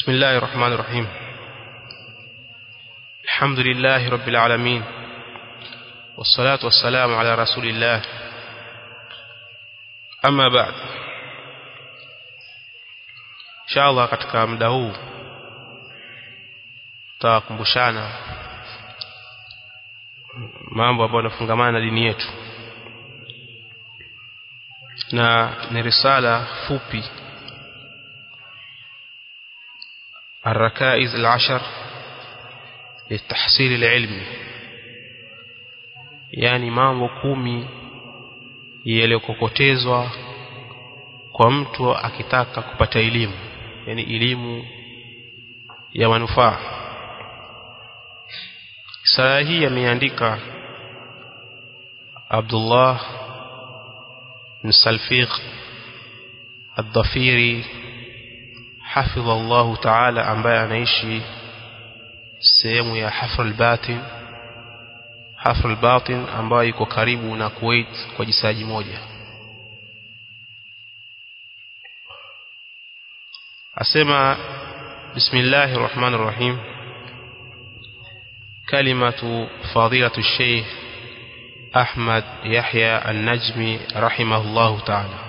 بسم الله الرحمن الرحيم. الحمد لله رب العالمين، والصلاة والسلام على رسول الله. أما بعد، إن شاء الله katika muda huu tutakumbushana mambo ambayo yanafungamana na dini yetu, na ni risala fupi الركائز العشر للتحصيل العلمي، yani mambo 10 yaliyokokotezwa kwa mtu akitaka kupata elimu, yani elimu ya manufaa. Risala hii ameandika Abdullah bin Salfiq Ad-Dhafiri حفظ الله تعالى, ambaye anaishi sehemu ya Hafr al-Batin ambayo iko karibu na Kuwait kwa jisaji moja. Asema bismillahir rahmanir rahim, kalimatu fadilatu Sheikh Ahmad Yahya An-Najmi rahimahullahu ta'ala.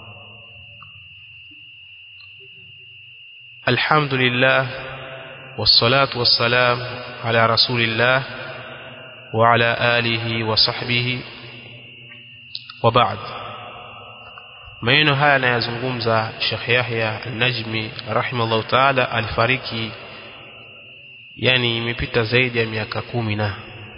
الحمد لله والصلاة والسلام على رسول الله وعلى آله وصحبه وبعد. maneno haya anayazungumza Sheikh Yahya An-Najmi rahimahullah ta'ala. Alifariki yani imepita zaidi ya miaka 10 na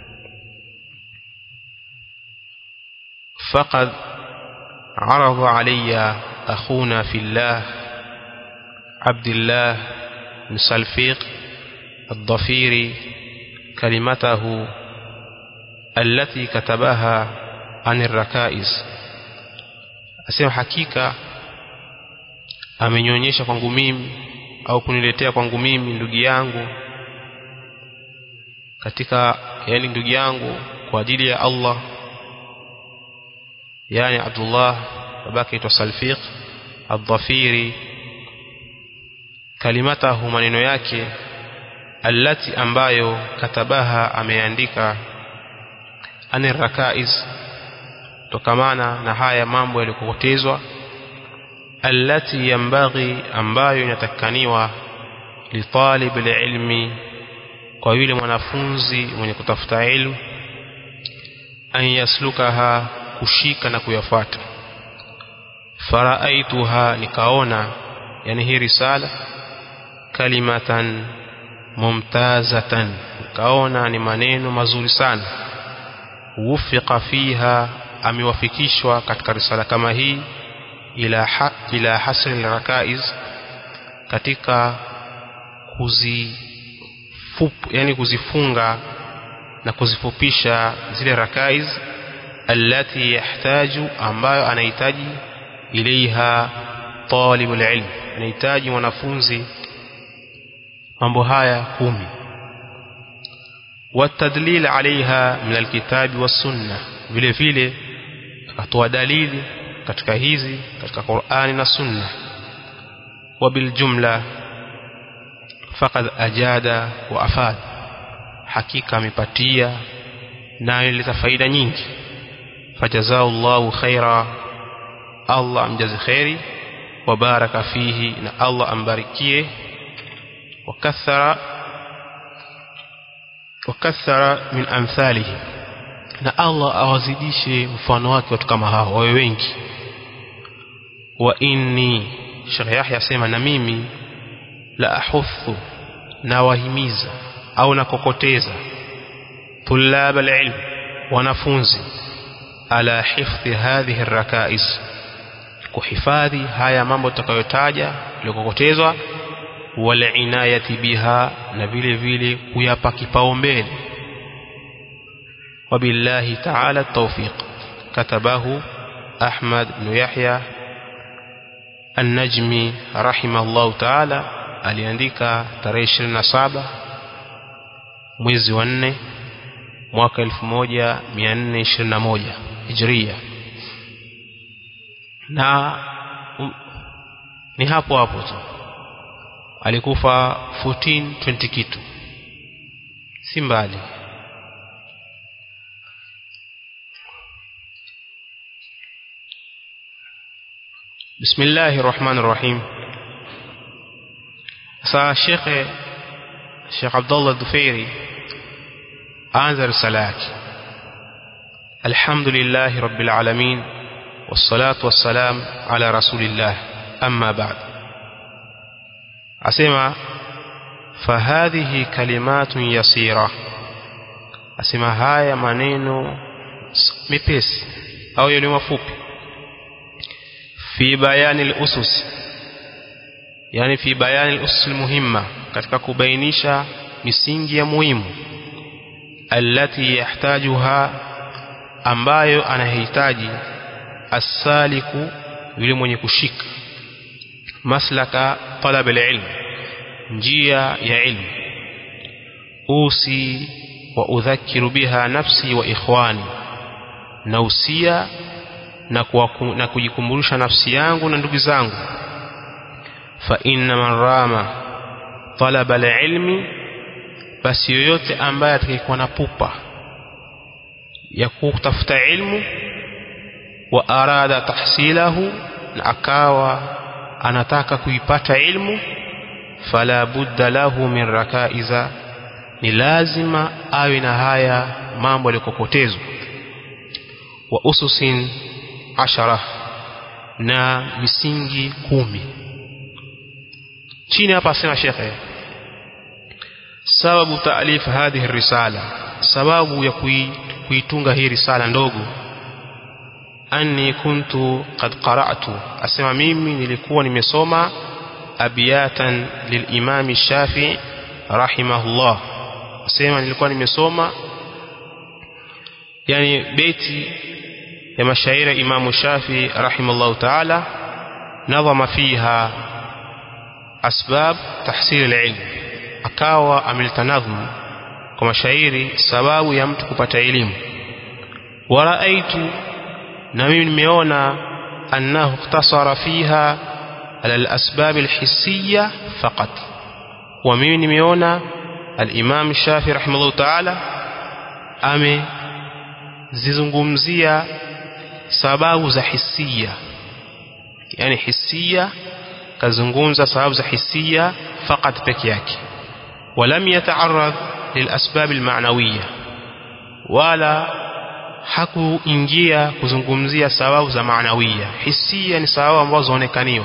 faqad arada alayya akhuna fillah عبد الله بن سلفيق الضفيري كلمته التي كتبها عن الركائز. asema hakika amenyonyesha kwangu mimi au kuniletea kwangu mimi ndugu yangu katika, yani ndugu yangu kwa ajili ya Allah, yani Abdullah babake aitwa Salfiq Ad-Dhafiri, kalimatahu maneno yake, allati ambayo katabaha ameandika, anir rakaiz tokamana na haya mambo yalikokotezwa, allati yambaghi ambayo inatakaniwa li talib ilmi, kwa yule mwanafunzi mwenye kutafuta ilmu, an yaslukaha kushika na kuyafuata. Faraaituha nikaona, yani hii risala kalimatan mumtazatan, kaona ni maneno mazuri sana. Wufiqa fiha, amewafikishwa katika risala kama hii ila hasri al-rakaiz, katika kuzifunga na kuzifupisha zile rakaiz, allati yahtaju, ambayo anahitaji, ilaiha talibul ilm, anahitaji mwanafunzi mambo haya 10. watadlil alaiha min alkitabi was-sunnah, vile vile akatoa dalili katika hizi katika Qur'ani na Sunna. wa bil jumla faqad ajada wa afad, hakika amepatia na ileta faida nyingi. fajazallahu khaira, Allah amjaze khairi, wa baraka fihi, na Allah ambarikie, wakathara min amthalihi, na Allah awazidishe mfano wake watu kama hao wawe wengi. wa inni, Sheikh Yahya asema, na mimi la ahuthu, na wahimiza au nakokoteza, tulab alilm, wanafunzi, ala hifdhi hadhihi arrakaiz, kuhifadhi haya mambo tutakayotaja yaliyokokotezwa, wala inayati biha, na vile vile kuyapa kipaumbele. wabillahi ta'ala tawfiq. katabahu Ahmad bin Yahya An-Najmi rahimahullah ta'ala, aliandika tarehe 27 mwezi wa 4 mwaka 1421 Hijria. na ni hapo tu alikufa 1420 kitu, si mbali. Bismillahir Rahmanir Rahim. Sasa Sheikh Abdullah Dufairi anza risala yake, alhamdulillahi rabbil alamin wassalatu wassalam ala rasulillah, amma ba'd. Asema fahadhihi kalimatun yasira, asema haya maneno mepesi au yale mafupi, fi bayani al-usus, yani fi bayani al-usus al-muhimma, katika kubainisha misingi ya muhimu, allati yahtajuha, ambayo anahitaji as-saliku, yule mwenye kushika maslaka talab al-ilm, njia ya ilmu. Usi wa udhakiru biha nafsi wa ikhwani, nausia na kujikumbusha nafsi yangu na ndugu zangu. Fa inna man rama talaba al-ilmi, basi yoyote ambaye atakayekuwa na pupa ya kutafuta ilmu, wa arada tahsilahu, na akawa anataka kuipata ilmu, fala budda lahu min rakaiza, ni lazima awe na haya mambo yalikopotezwa, wa ususin 10, na misingi 10. chini hapa asema shekhe, sababu taalif hadhihi risala, sababu ya kuitunga hii risala ndogo, anni kuntu qad qara'tu, asema mimi nilikuwa nimesoma abiyatan lilimam Shafi'i rahimahullah, asema nilikuwa nimesoma yani beti ya mashairi Imam Shafi'i rahimahullah ta'ala, nadhama fiha asbab tahsil al-ilm, akawa amelitanadhmu kwa mashairi sababu ya mtu kupata elimu. Wa raaitu, na mimi nimeona, annahu ikhtasara fiha ala al-asbab al-hissiyya faqat, wa mimi nimeona al-Imam Shafi'i rahimahullah ta'ala amezizungumzia sababu za hisia, yani hisia kazungumza sababu za hisia faqat peke yake, walam yata'arrad lilasbab almaanawiyya, wala hakuingia kuzungumzia sababu za maanawiyya. Hisia ni sababu ambazo zinaonekaniwa,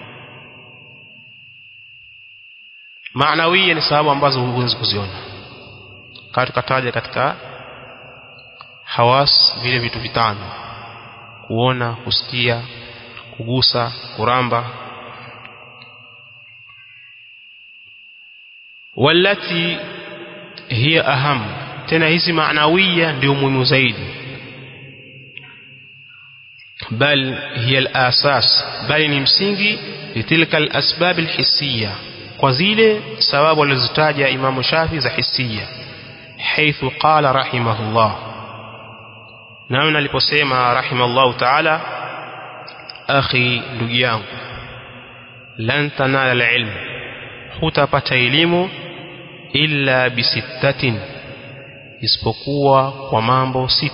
maanawiyya ni sababu ambazo huwezi kuziona. Tukataja katika hawas vile vitu vitano: kuona, kusikia, kugusa, kuramba. Walati hiya aham, tena hizi maanawiyya ndio muhimu zaidi. Bal hiya al-asas, bali ni msingi litilka al-asbab al-hissiyya, kwa zile sababu alizitaja Imam Shafi za hissiyya. Haithu qala rahimahullah, namna aliposema rahimahullah ta'ala, akhi, ndugu yangu, lan tanala al-ilm, hutapata elimu illa bisittatin, isipokuwa kwa mambo 6.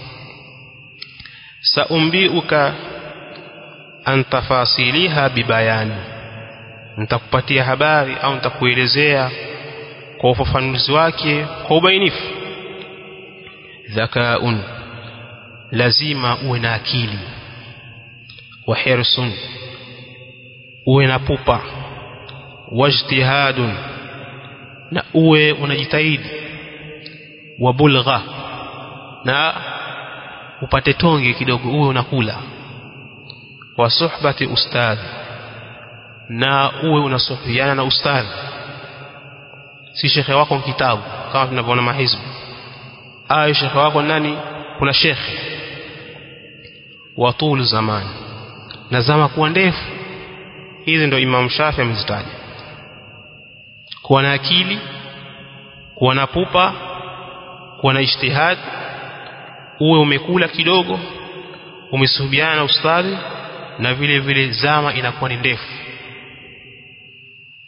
Saumbiuka an tafasiliha bibayani, nitakupatia habari au nitakuelezea kwa ufafanuzi wake kwa ubainifu. Dhakaun, lazima uwe na akili. Wa hirsun, uwe na pupa. Wajtihadun, na uwe unajitahidi. Wa bulgha, na upate tonge kidogo uwe unakula. Wa suhbati ustadh, na uwe unasuhiana na ustadh, si shekhe wako kitabu kama tunavyoona mahizbu. Shekhe wako nani? Kuna shekhe. Wa tul zaman, na zama kuwa ndefu. Hizi ndio Imam Shafi amezitaja: kuwa na akili, kuwa na pupa, kuwa na ijtihad, uwe umekula kidogo, umesuhubiana na ustadhi, na vile vile zama inakuwa ni ndefu.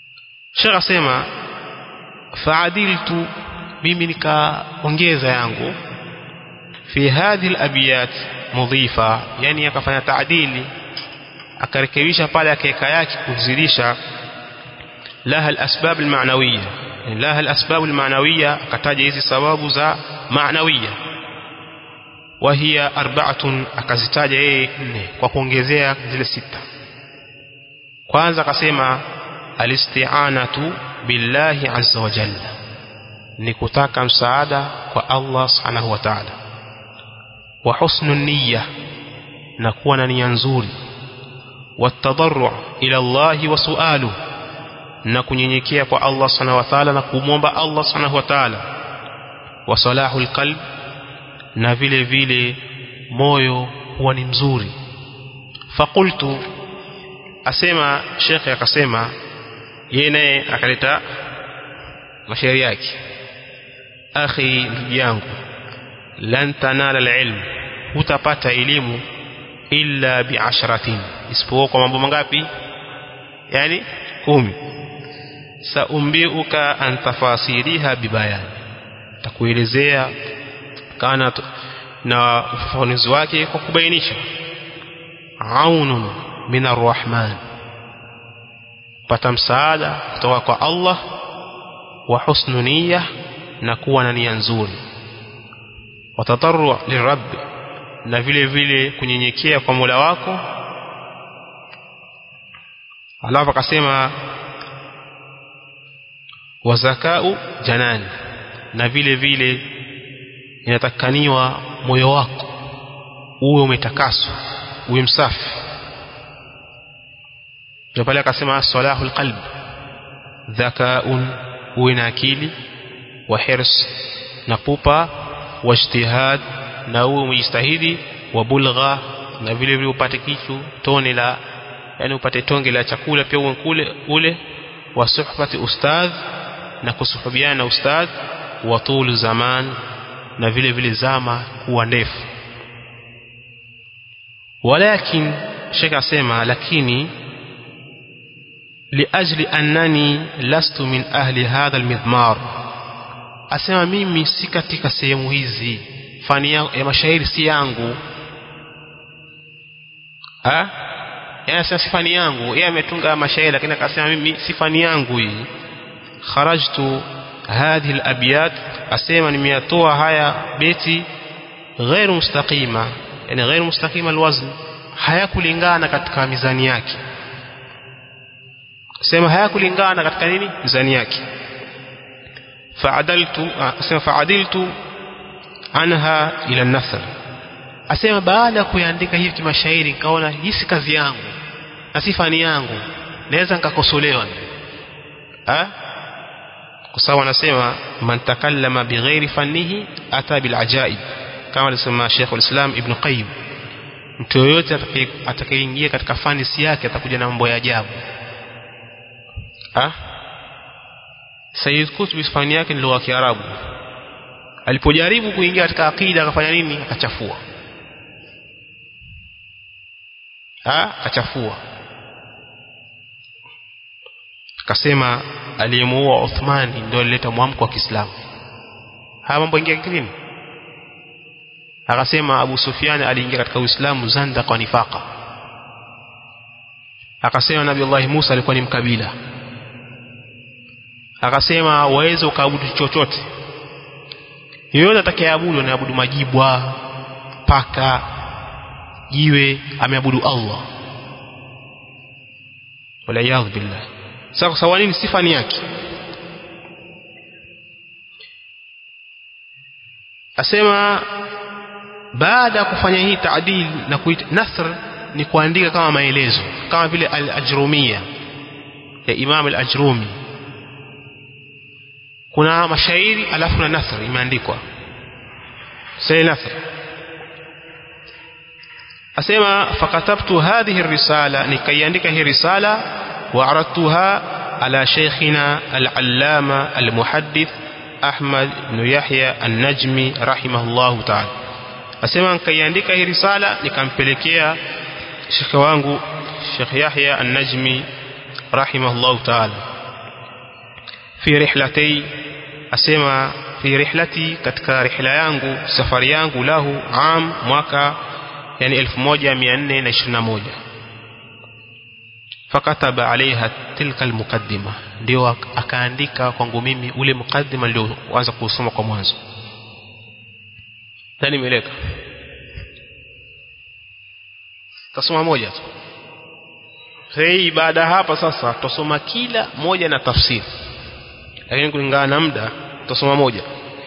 Sheikh asema fa'adiltu, mimi nikaongeza yangu fi hadhihi al-abyat mudhifa, yani akafanya taadili, akarekebisha pale akaweka yake kuzidisha laha al-asbab al-ma'nawiyya, laha al-asbab al-ma'nawiyya, akataja hizi sababu za ma'nawiyya, wa hiya arba'atun, akazitaja yeye 4 kwa kuongezea zile 6. Kwanza akasema al-isti'anatu billahi azza wa jalla, ni kutaka msaada kwa Allah subhanahu wa ta'ala, wa husnu niyya, na kuwa na nia nzuri, wa tadarru' ila Allah wa su'alu, na kunyenyekea kwa Allah subhanahu wa ta'ala na kumwomba Allah subhanahu wa ta'ala, wa salahul qalb, na vile vile moyo huwa ni mzuri. Faqultu, asema Sheikh akasema yeye naye akaleta mashairi yake, akhi, ndugu yangu, lan tanala alilm, hutapata elimu illa bi'asharatin, isipokuwa kwa mambo mangapi? Yani 10. Saumbiuka an tafasiriha bibayan, takuelezea kana na ufafanuzi wake kwa kubainisha. Aunun min arrahman, pata msaada kutoka kwa Allah, wa husnu niyya, na kuwa na nia nzuri, wa tadarru' lirabb, na vile vile kunyenyekea kwa Mola wako. Alafu akasema wa zakau janani, na vile vile inatakaniwa moyo wako uwe umetakaswa, uwe msafi. Ndio pale akasema salahul qalb, dhakaun, uwe na akili, wa hirs, na pupa, wa ijtihad, na uwe mjistahidi, wa bulgha, na vile vile upate kitu tone la, yani upate tonge la chakula pia uwe ule, wa suhbati ustadh, na kusuhubiana na ustadh, wa tulu zaman, na vile vile zama kuwa ndefu. Walakin Sheikh asema lakini liajli annani lastu min ahli hadha almidmar, asema mimi si katika sehemu hizi, fani ya mashairi si yangu. Yeye si fani yangu, yeye ametunga mashairi lakini akasema mimi si fani yangu hii. Kharajtu hadhihi alabyat, asema nimeyatoa haya beti غير mustaqima, yani غير mustaqima alwazn, hayakulingana katika mizani yake. Sema hayakulingana katika nini? Mizani yake. Fa'adiltu anha ila an-nasr, asema baada ya kuandika hivi kimashairi nikaona hii si kazi yangu na si fani yangu, naweza nikakosolewa. Kwa sababu anasema man takallama bighairi fannihi ata bil ajaib, kama alisema Sheikh al-Islam Ibn Qayyim, mtu yoyote atakayeingia katika fani si yake atakuja na mambo ya ajabu. Sayyid Qutb fani yake ni lugha ya Kiarabu, alipojaribu kuingia katika akida akafanya nini? Akachafua. Akachafua, akasema aliyemuua Uthmani ndio alileta mwamko wa Kiislamu. Haya mambo ingia kilini? Akasema Abu Sufyan aliingia katika Uislamu zanda kwa nifaka. Akasema Nabii Allah Musa alikuwa ni mkabila. Akasema waweze ukaabudu chochote, yeyote atakayeabudu anaabudu majibwa, paka, jiwe, ameabudu Allah. Wala yadh billah. Sasa kwa sababu nini? Sifani yake. Asema baada ya kufanya hii taadil na kuita nasr, ni kuandika kama maelezo, kama vile al-Ajrumiyya ya Imam al-Ajrumi, kuna mashairi alafu na nasr imeandikwa. Sasa nasr, asema fakatabtu hadhihi ar-risala, nikaiandika hii risala, wa aradtuha ala shaykhina al-allama al-muhaddith Ahmad ibn Yahya an-Najmi rahimahullahu ta'ala. Asema nikaiandika hii risala nikampelekea shekhi wangu Sheikh Yahya an-Najmi rahimahullahu ta'ala. fi rihlati asema fi rihlati katika rihla yangu safari yangu lahu mwaka yani 1421 fakataba alaiha tilka almuqaddima ndio akaandika kwangu mimi ule mukaddima ndio anza kusoma kwa mwanzo tani meleka tasoma moja tu hii baada hapa sasa tutasoma kila moja na tafsiri lakini kulingana na muda tutasoma moja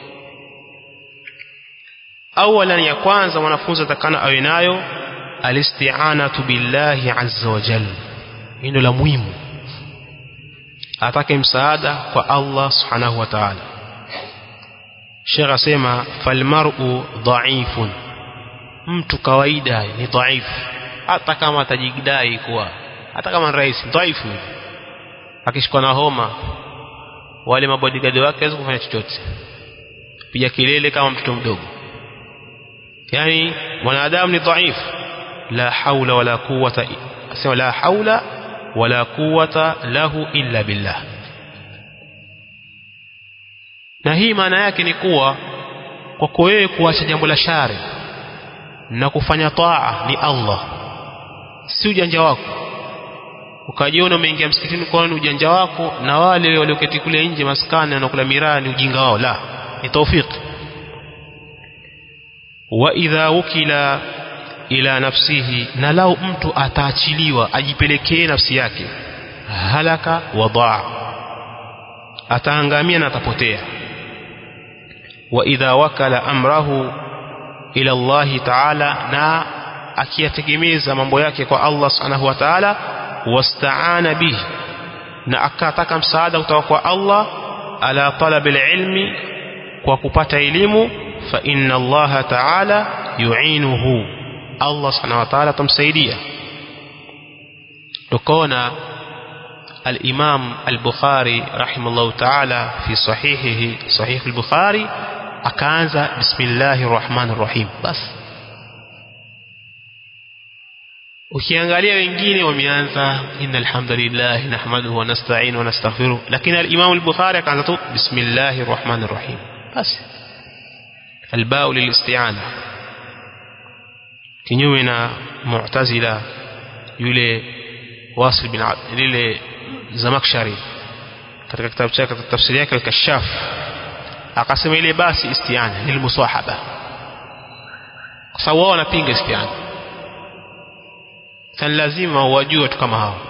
awalan ya kwanza mwanafunzi atakana awe nayo alisti'anatu billahi azza wa jalla ndio la muhimu atake msaada kwa Allah subhanahu wa ta'ala Sheikh asema falmar'u dha'ifun mtu kawaida ni dhaifu hata kama atajidai kuwa hata kama rais dhaifu akishikwa na homa wale mabodyguard wake hawezi kufanya chochote piga kelele kama mtoto mdogo yani mwanadamu ni dhaifu la haula wala quwwata asema la haula wala quwwata lahu illa billah na hii maana yake ni kuwa kwako wewe kuacha jambo la shari na kufanya taa ni Allah si ujanja wako ukajiona umeingia msikitini kwa ni ujanja wako na wale walioketi kule nje maskani na kula miraa ni ujinga wao la ni tawfiki wa idha wukila ila nafsihi na lau mtu ataachiliwa ajipelekee nafsi yake halaka wa dhaa ataangamia na atapotea wa idha wakala amrahu ila Allah ta'ala na akiyategemeza mambo yake kwa Allah subhanahu wa ta'ala wasta'ana bihi na akataka msaada kutoka kwa Allah ala talabil ilmi kwa kupata elimu fa inna Allah ta'ala yu'inuhu Allah subhanahu wa ta'ala tamsaidia tukaona al-Imam al-Bukhari rahimahullah ta'ala fi sahihihi sahih al-Bukhari akaanza bismillahir rahmanir rahim bas ukiangalia wengine wameanza innal hamdalillah nahmaduhu wa nasta'inu wa nastaghfiruh lakini al-Imam al-Bukhari akaanza tu bismillahir rahmanir rahim bas al-ba'u lil-isti'ana kinyume na mu'tazila yule Wasil bin lile Zamakhshari katika kitabu chake tafsiri yake al-Kashaf akasema ile basi isti'ana ni musahaba kwa sababu wao wanapinga isti'ana sana lazima wajue watu kama hao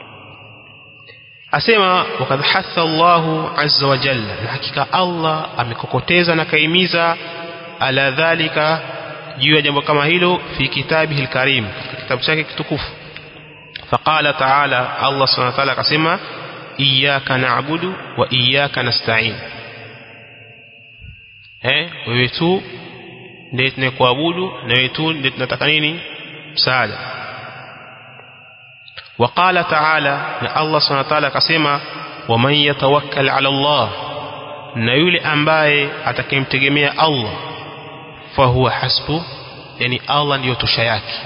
asema wakad hatha Allahu azza wa jalla na hakika Allah amekokoteza na kaimiza ala dhalika juu ya jambo kama hilo fi kitabihi al-karim kitabu chake kitukufu faqala ta'ala Allah subhanahu wa ta'ala akasema iyyaka na'budu wa iyyaka nasta'in wewe tu ndiye tunakuabudu na wewe tu ndiye tunataka nini msaada وقال تعالى na Allah subhanahu wa ta'ala akasema waman yatawakkal ala Allah na yule ambaye atakayemtegemea Allah fahuwa hasbu yani Allah ndiyo tosha yake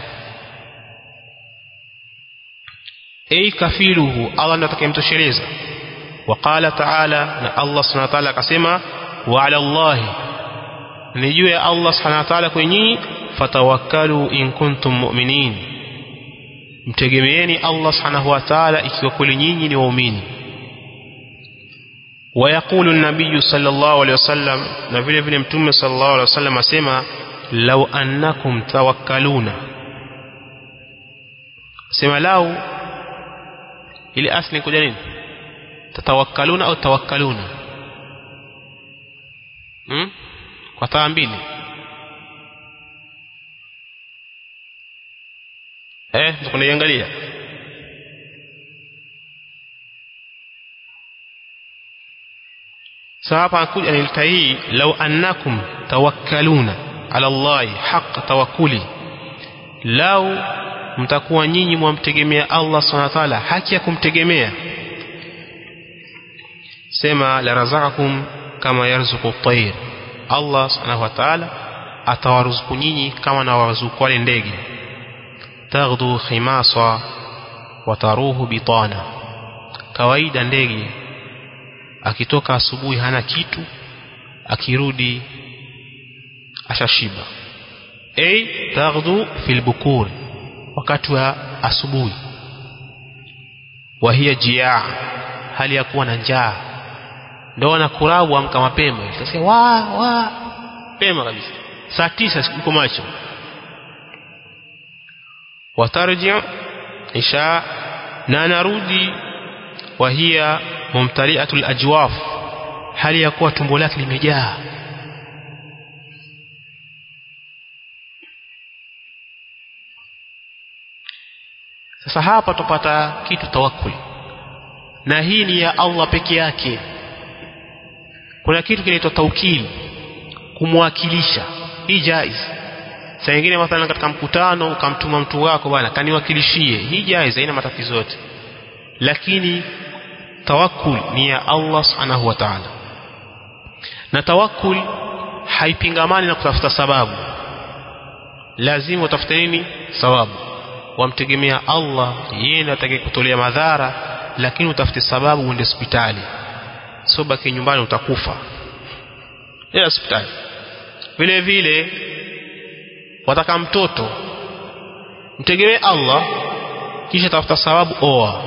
kafiluhu Allah ndiyo atakayemtosheleza وقال تعالى na Allah subhanahu wa ta'ala akasema wa ala Allah nijue Allah subhanahu wa ta'ala kwenye fatawakkalu in kuntum mu'minin mtegemeeni Allah subhanahu wa ta'ala ikiwa kweli nyinyi ni waumini ويقول النبي صلى الله عليه وسلم na vile vile mtume sallallahu alaihi wasallam asema law annakum tawakkaluna sema lau ili asli kuja nini tatawakkaluna au tawakkaluna kwa taa mbili tukunaiangalia hapa kuja nilta hii law annakum tawakkaluna ala Allah haqq tawakkuli lau mtakuwa nyinyi mwamtegemea Allah subhanahu wa ta'ala haki ya kumtegemea sema la razaqakum kama yarzuqu at-tayr Allah subhanahu wa ta'ala atawaruzuku nyinyi kama na waruzuku wale ndege taghdu khimasa wa taruhu bitana kawaida ndege akitoka asubuhi hana kitu, akirudi ashashiba. Taghdu fil bukur, wakati wa asubuhi. Wa hiya jia', hali ya kuwa na njaa. Ndio anakurabu amka mapema, utasema wa pema kabisa, saa 9 uko macho. Watarji' isha, na narudi. Wa hiya mumtali'atul ajwaf, hali ya kuwa tumbo lake limejaa. Sasa hapa tupata kitu tawakkul, na hii ni ya Allah peke yake. Kuna kitu kinaitwa taukil, kumwakilisha. Hii jaiz. Saa nyingine mathalan katika mkutano ukamtuma mtu wako, bwana kaniwakilishie, hii jaiz, haina matatizo yote. Lakini tawakkul ni ya Allah subhanahu wa ta'ala, na tawakkul haipingamani na kutafuta sababu. Lazima utafute nini? Sababu. Wamtegemea Allah, yeye ndiye atakayekutolea madhara, lakini utafute sababu uende hospitali. Sio baki nyumbani utakufa. Nenda hospitali. Vile vile wataka mtoto, mtegemee Allah, kisha tafuta sababu oa.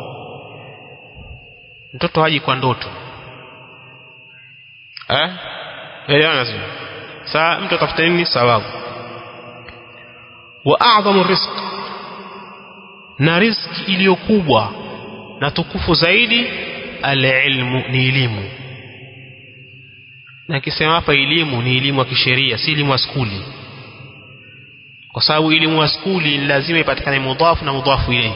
Mtoto haji kwa ndoto. Elewana sio? Sasa mtu atafuta nini? Sababu. Wa a'zamu rizq, na riziki iliyokubwa na tukufu zaidi, al-ilmu, ni elimu. Na kisema hapa elimu ni elimu ya kisheria, si elimu ya skuli. Kwa sababu elimu ya skuli lazima ipatikane mudhafu na mudhafu ilayhi.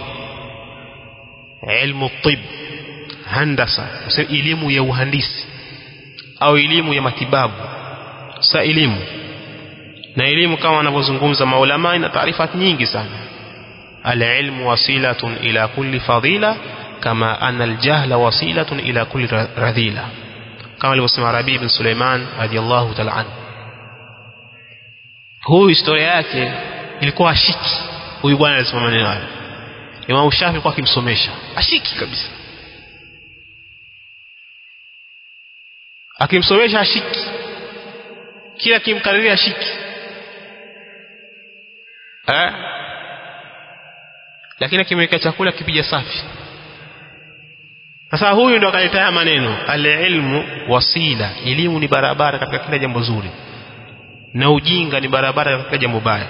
Ilmu tib, handasa, elimu ya uhandisi au elimu ya matibabu. Sasa elimu, na elimu kama wanavyozungumza maulama ina taarifa nyingi sana. Al-ilmu wasilatun ila kulli fadila kama anna al-jahla wasilatun ila kulli radhila, kama alivyosema Rabi ibn Sulaiman radiyallahu ta'ala anhu. Huyu historia yake ilikuwa ashiki. Huyu bwana alisema maneno haya, Imam Shafi alikuwa akimsomesha, ashiki kabisa, akimsomesha ashiki, kila kimkariria ashiki. Lakini akimweka chakula kipija safi. Sasa huyu ndo akaleta haya maneno, al-ilmu wasila, elimu ni barabara katika kila jambo zuri, na ujinga ni barabara katika jambo baya.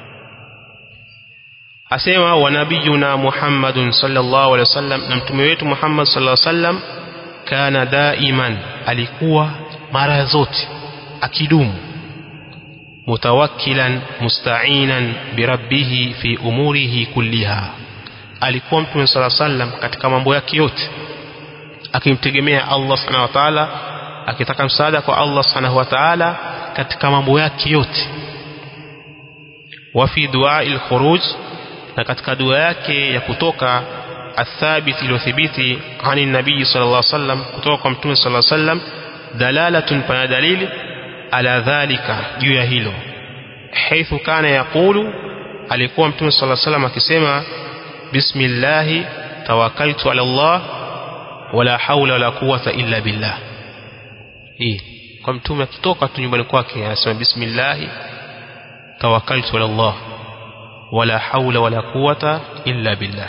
Asema wa nabiyuna Muhammadun sallallahu alaihi wasallam, na mtume wetu Muhammad sallallahu alaihi wasallam, kana daiman, alikuwa mara zote akidumu, mutawakkilan musta'inan birabbih fi umurihi kulliha, alikuwa mtume sallallahu alaihi wasallam katika mambo yake yote akimtegemea Allah subhanahu wa ta'ala, akitaka msaada kwa Allah subhanahu wa ta'ala katika mambo yake yote. Wa fi du'a'il khuruj, na katika dua yake ya kutoka, athabit, iliyothibiti ani nabii sallallahu alaihi wasallam, kutoka kwa mtume sallallahu alaihi wasallam, dalalatun, pana dalili, ala dhalika, juu ya hilo. Haithu kana yaqulu, alikuwa mtume sallallahu alaihi wasallam akisema, bismillahi tawakkaltu ala Allah wala hawla wala quwwata illa billah. Hii kwa mtume akitoka tu nyumbani kwake anasema bismillahi tawakkaltu ala Allah wala hawla wala quwwata illa billah.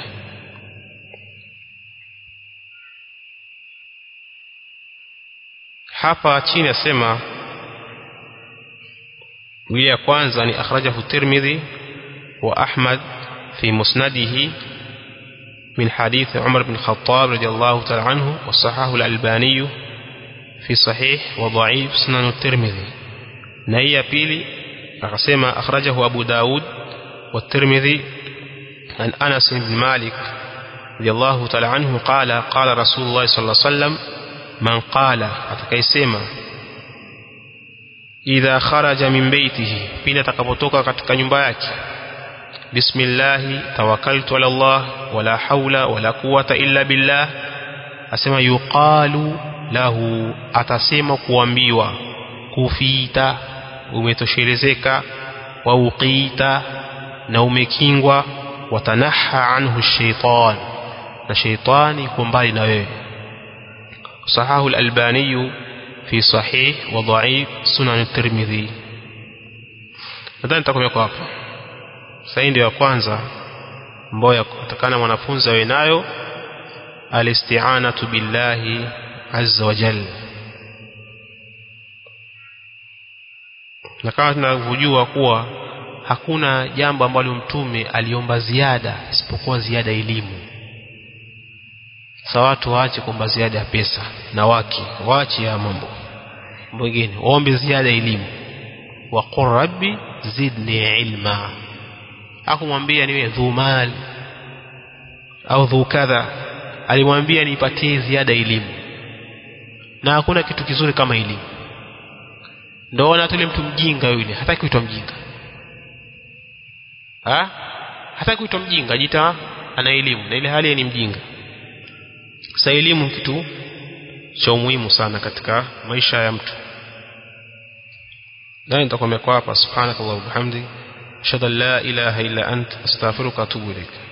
Hapa chini asema wili ya kwanza ni akhrajahu Tirmidhi wa Ahmad fi musnadihi من حديث عمر بن الخطاب رضي الله تعالى عنه، وصححه الألباني في صحيح وضعيف سنن الترمذي. نهي بيلي أقسم أخرجه أبو داود والترمذي عن أنس بن مالك رضي الله تعالى عنه قال قال رسول الله صلى الله عليه وسلم من قال أتكيسما إذا خرج من بيته بين تكبتوك katika nyumba yake bismillahi tawakkaltu ala Allah wala hawla wala quwwata illa billah, asema yuqalu lahu, atasema kuambiwa, kufita, umetoshelezeka, wa uqita, na umekingwa, watanaha anhu shaytan, na shaytani yuko mbali na wewe. صححه الألباني في صحيح وضعيف سنن الترمذي. nadhani nitakomea kwa hapo. Sasa ndio ya kwanza ambayo kutakana mwanafunzi awe nayo, alisti'anatu billahi azza wa jalla. Na kama tunavyojua kuwa hakuna jambo ambalo mtume aliomba ziada isipokuwa ziada elimu. Sasa watu waache kuomba ziada ya pesa na waache ya mambo mengine, waombe ziada elimu. Wa qur rabbi zidni ilma. Hakumwambia niwe dhumal au dhu kadha, alimwambia nipatie ziada elimu. Na hakuna kitu kizuri kama elimu. Ndio na tule mtu mjinga yule, hataki kuitwa mjinga. Hataki kuitwa mjinga, jita ana elimu na ile hali ni mjinga. Sasa elimu kitu cha muhimu sana katika maisha ya mtu. Na nitakomea kwa hapa. Subhanakallah wa bihamdi, ashhadu an la ilaha illa anta, astaghfiruka wa atubu ilaik.